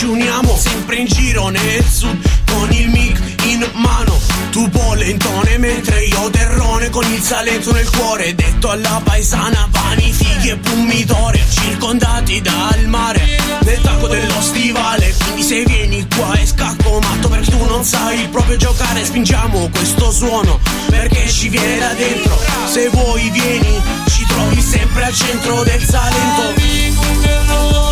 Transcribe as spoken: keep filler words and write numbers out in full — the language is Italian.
ci uniamo sempre in giro nel sud con il mic in mano. Tu polentone mentre io terrone con il Salento nel cuore. Detto alla paesana pani, fighi e pumitore, circondati dal mare nel tacco dello stivale. Quindi se vieni qua è scacco matto perché tu non sai proprio giocare. Spingiamo questo suono perché ci viene da dentro. Se vuoi vieni, ci trovi sempre al centro del Salento.